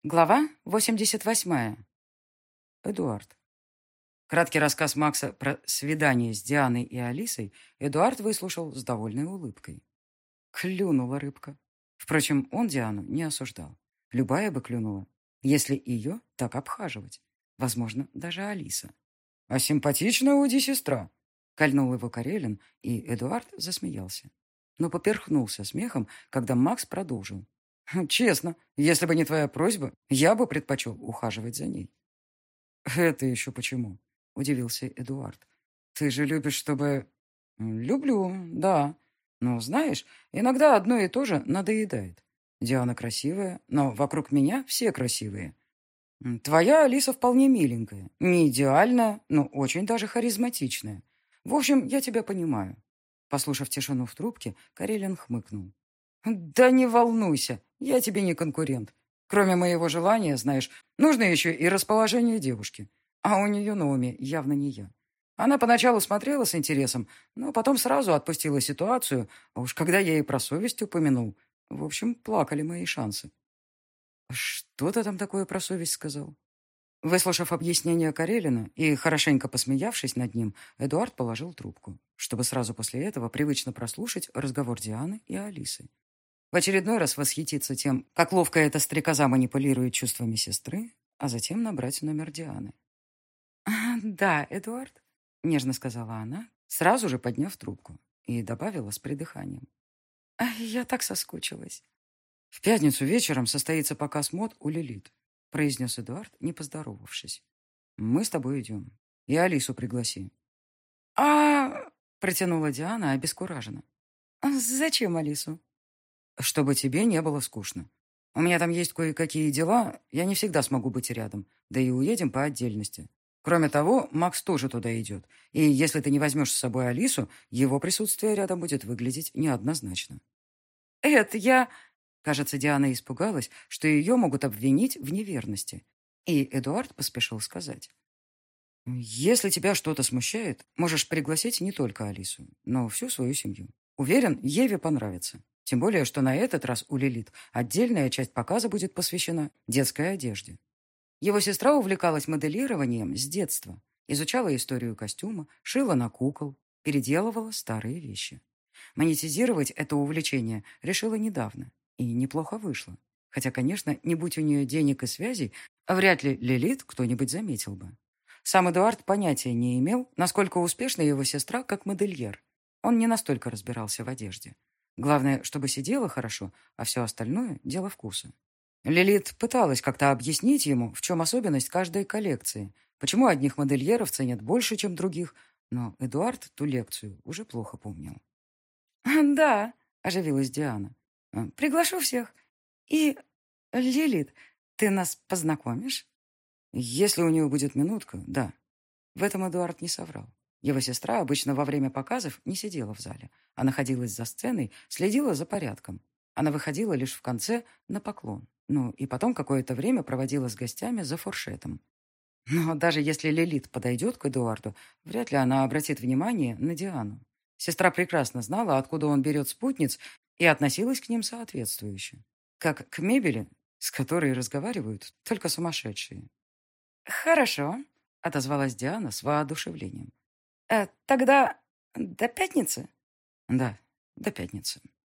Глава 88. Эдуард. Краткий рассказ Макса про свидание с Дианой и Алисой Эдуард выслушал с довольной улыбкой. Клюнула рыбка. Впрочем, он Диану не осуждал. Любая бы клюнула, если ее так обхаживать. Возможно, даже Алиса. «А симпатичная Уди сестра!» — кольнул его Карелин, и Эдуард засмеялся. Но поперхнулся смехом, когда Макс продолжил. «Честно, если бы не твоя просьба, я бы предпочел ухаживать за ней». «Это еще почему?» — удивился Эдуард. «Ты же любишь, чтобы...» «Люблю, да. Но, знаешь, иногда одно и то же надоедает. Диана красивая, но вокруг меня все красивые. Твоя Алиса вполне миленькая, не идеальная, но очень даже харизматичная. В общем, я тебя понимаю». Послушав тишину в трубке, Карелин хмыкнул. «Да не волнуйся, я тебе не конкурент. Кроме моего желания, знаешь, нужно еще и расположение девушки. А у нее на уме явно не я. Она поначалу смотрела с интересом, но потом сразу отпустила ситуацию, а уж когда я ей про совесть упомянул, в общем, плакали мои шансы». «Что ты там такое про совесть сказал?» Выслушав объяснение Карелина и хорошенько посмеявшись над ним, Эдуард положил трубку, чтобы сразу после этого привычно прослушать разговор Дианы и Алисы. В очередной раз восхититься тем, как ловко эта стрекоза манипулирует чувствами сестры, а затем набрать номер Дианы. «Да, Эдуард», — нежно сказала она, сразу же подняв трубку, и добавила с придыханием. «Я так соскучилась». «В пятницу вечером состоится показ мод у Лилит», — произнес Эдуард, не поздоровавшись. «Мы с тобой идем. И Алису пригласи». «А...» — протянула Диана обескураженно. «Зачем Алису?» «Чтобы тебе не было скучно. У меня там есть кое-какие дела, я не всегда смогу быть рядом, да и уедем по отдельности. Кроме того, Макс тоже туда идет, и если ты не возьмешь с собой Алису, его присутствие рядом будет выглядеть неоднозначно». «Это я...» Кажется, Диана испугалась, что ее могут обвинить в неверности, и Эдуард поспешил сказать. «Если тебя что-то смущает, можешь пригласить не только Алису, но всю свою семью. Уверен, Еве понравится. Тем более, что на этот раз у Лилит отдельная часть показа будет посвящена детской одежде». Его сестра увлекалась моделированием с детства, изучала историю костюма, шила на кукол, переделывала старые вещи. Монетизировать это увлечение решила недавно, и неплохо вышло. Хотя, конечно, не будь у нее денег и связей, вряд ли Лилит кто-нибудь заметил бы. Сам Эдуард понятия не имел, насколько успешна его сестра как модельер. Он не настолько разбирался в одежде. Главное, чтобы сидела хорошо, а все остальное – дело вкуса. Лилит пыталась как-то объяснить ему, в чем особенность каждой коллекции, почему одних модельеров ценят больше, чем других, но Эдуард ту лекцию уже плохо помнил. «Да», — оживилась Диана. «Приглашу всех. И, Лилит, ты нас познакомишь?» «Если у нее будет минутка, да». В этом Эдуард не соврал. Его сестра обычно во время показов не сидела в зале, а находилась за сценой, следила за порядком. Она выходила лишь в конце на поклон. Ну, и потом какое-то время проводила с гостями за фуршетом. Но даже если Лилит подойдет к Эдуарду, вряд ли она обратит внимание на Диану. Сестра прекрасно знала, откуда он берет спутниц, и относилась к ним соответствующе. Как к мебели, с которой разговаривают только сумасшедшие. «Хорошо», — отозвалась Диана с воодушевлением. «Тогда до пятницы?» «Да, до пятницы».